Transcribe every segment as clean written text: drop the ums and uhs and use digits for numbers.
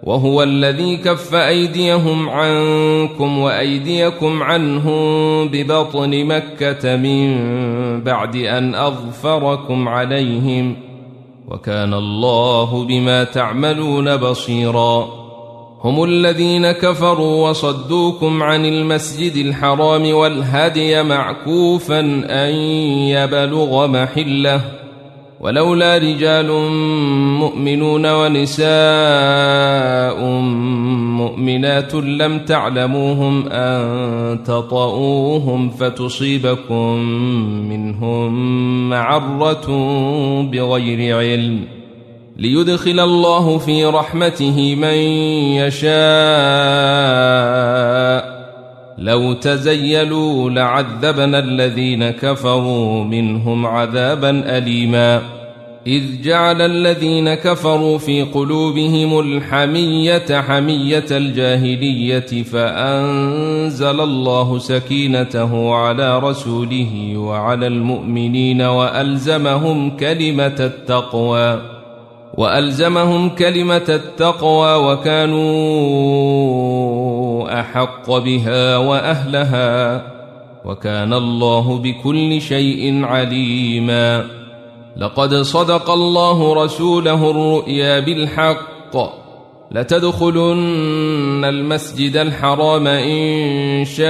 وهو الذي كف أيديهم عنكم وأيديكم عنهم ببطن مكة من بعد أن أظفركم عليهم، وكان الله بما تعملون بصيرا. هم الذين كفروا وصدوكم عن المسجد الحرام والهدي معكوفا أن يبلغ محله، ولولا رجال مؤمنون ونساء مؤمنات لم تعلموهم أن تطؤوهم فتصيبكم منهم معرة بغير علم، ليدخل الله في رحمته من يشاء. لو تزيلوا لعذبنا الذين كفروا منهم عذابا أليما. إذ جعل الذين كفروا في قلوبهم الحمية حمية الجاهلية، فأنزل الله سكينته على رسوله وعلى المؤمنين وألزمهم كلمة التقوى وكانوا أحق بها وأهلها، وكان الله بكل شيء عليما. لقد صدق الله رسوله الرؤيا بالحق، لتدخلن المسجد الحرام إن شاء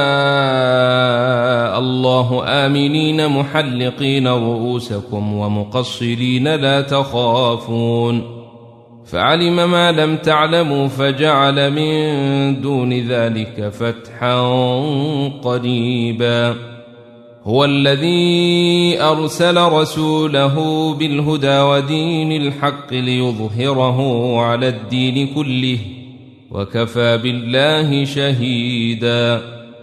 الله آمنين محلقين رؤوسكم ومقصرين لا تخافون، فعلم ما لم تعلموا فجعل من دون ذلك فتحا قريبا. هو الذي أرسل رسوله بالهدى ودين الحق ليظهره على الدين كله، وكفى بالله شهيدا.